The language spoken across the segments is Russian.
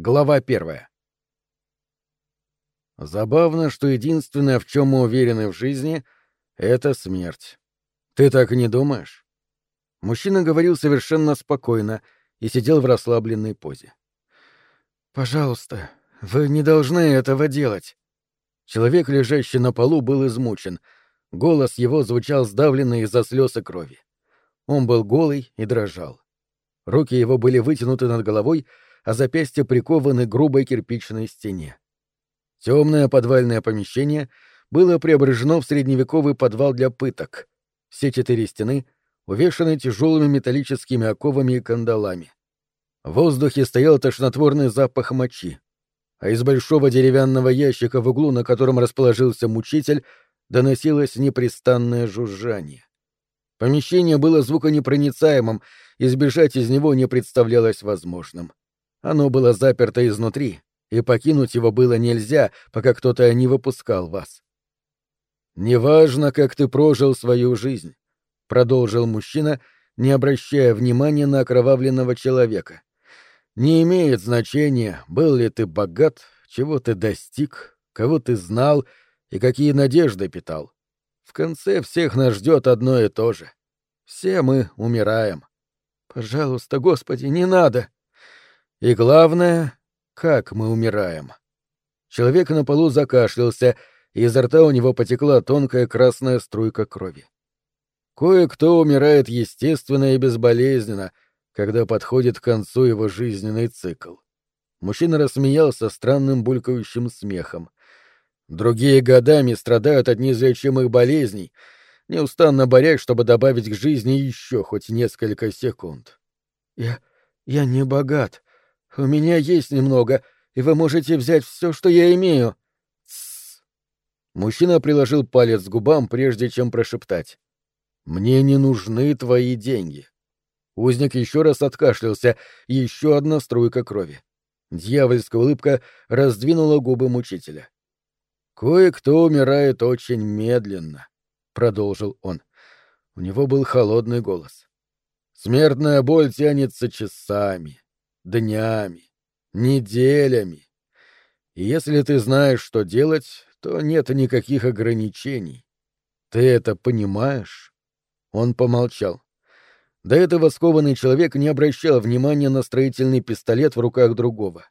Глава 1. Забавно, что единственное, в чем мы уверены в жизни, — это смерть. Ты так не думаешь? Мужчина говорил совершенно спокойно и сидел в расслабленной позе. «Пожалуйста, вы не должны этого делать». Человек, лежащий на полу, был измучен. Голос его звучал сдавленно из-за слез и крови. Он был голый и дрожал. Руки его были вытянуты над головой, а запястья прикованы к грубой кирпичной стене. Темное подвальное помещение было преображено в средневековый подвал для пыток. Все 4 стены увешаны тяжелыми металлическими оковами и кандалами. В воздухе стоял тошнотворный запах мочи, а из большого деревянного ящика в углу, на котором расположился мучитель, доносилось непрестанное жужжание. Помещение было звуконепроницаемым, и сбежать из него не представлялось возможным. Оно было заперто изнутри, и покинуть его было нельзя, пока кто-то не выпускал вас. «Неважно, как ты прожил свою жизнь», — продолжил мужчина, не обращая внимания на окровавленного человека. «Не имеет значения, был ли ты богат, чего ты достиг, кого ты знал и какие надежды питал. В конце всех нас ждет одно и то же. Все мы умираем. Пожалуйста, Господи, не надо!» И главное, как мы умираем. Человек на полу закашлялся, и изо рта у него потекла тонкая красная струйка крови. Кое-кто умирает естественно и безболезненно, когда подходит к концу его жизненный цикл. Мужчина рассмеялся странным булькающим смехом. Другие годами страдают от неизлечимых болезней, неустанно борясь, чтобы добавить к жизни еще хоть несколько секунд. Я не богат. У меня есть немного, и вы можете взять все, что я имею. Тссс. Мужчина приложил палец к губам, прежде чем прошептать. Мне не нужны твои деньги. Узник еще раз откашлялся, и еще одна струйка крови. Дьявольская улыбка раздвинула губы мучителя. «Кое-кто умирает очень медленно», — продолжил он. У него был холодный голос. «Смертная боль тянется часами, днями, неделями. И если ты знаешь, что делать, то нет никаких ограничений. Ты это понимаешь?» Он помолчал. До этого скованный человек не обращал внимания на строительный пистолет в руках другого.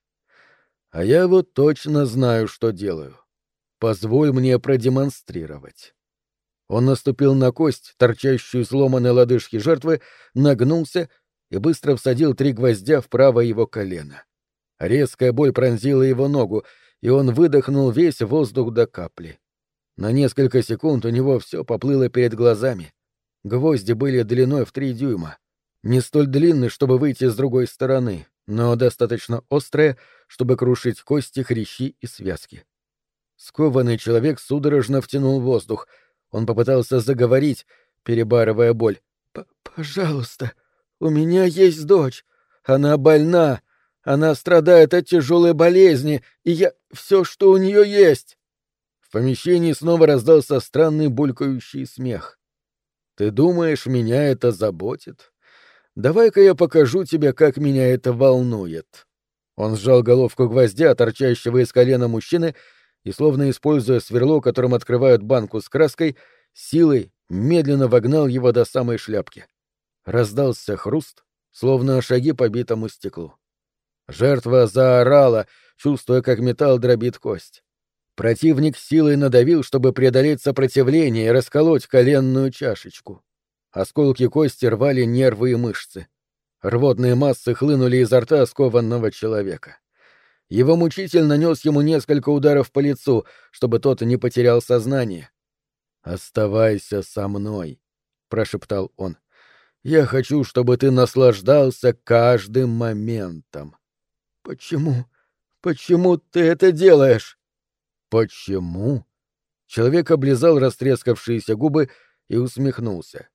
«А я вот точно знаю, что делаю. Позволь мне продемонстрировать». Он наступил на кость, торчащую сломанной лодыжки жертвы, нагнулся и быстро всадил 3 гвоздя в правое его колено. Резкая боль пронзила его ногу, и он выдохнул весь воздух до капли. На несколько секунд у него все поплыло перед глазами. Гвозди были длиной в 3 дюйма. Не столь длинны, чтобы выйти с другой стороны, но достаточно острые, чтобы крушить кости, хрящи и связки. Скованный человек судорожно втянул воздух. Он попытался заговорить, перебарывая боль. «Пожалуйста, у меня есть дочь. Она больна. Она страдает от тяжелой болезни, и я... все, что у нее есть». В помещении снова раздался странный булькающий смех. «Ты думаешь, меня это заботит? Давай-ка я покажу тебе, как меня это волнует». Он сжал головку гвоздя, торчащего из колена мужчины, и, словно используя сверло, которым открывают банку с краской, силой медленно вогнал его до самой шляпки. Раздался хруст, словно шаги по битому стеклу. Жертва заорала, чувствуя, как металл дробит кость. Противник силой надавил, чтобы преодолеть сопротивление и расколоть коленную чашечку. Осколки кости рвали нервы и мышцы. Рвотные массы хлынули изо рта скованного человека. Его мучитель нанес ему несколько ударов по лицу, чтобы тот не потерял сознание. «Оставайся со мной», — прошептал он. «Я хочу, чтобы ты наслаждался каждым моментом». «Почему? Почему ты это делаешь?» «Почему?» Человек облизал растрескавшиеся губы и усмехнулся.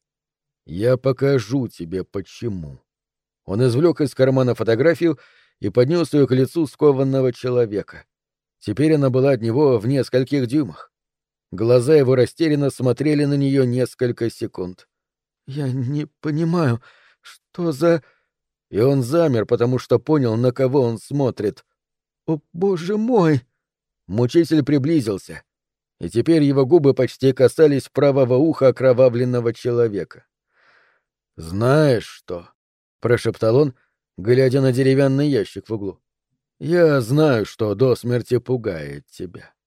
«Я покажу тебе, почему». Он извлек из кармана фотографию и поднес ее к лицу скованного человека. Теперь она была от него в нескольких дюймах. Глаза его растерянно смотрели на нее несколько секунд. «Я не понимаю, что за...» И он замер, потому что понял, на кого он смотрит. О, боже мой! Мучитель приблизился, и теперь его губы почти касались правого уха окровавленного человека. «Знаешь что?» — прошептал он, глядя на деревянный ящик в углу. «Я знаю, что до смерти пугает тебя.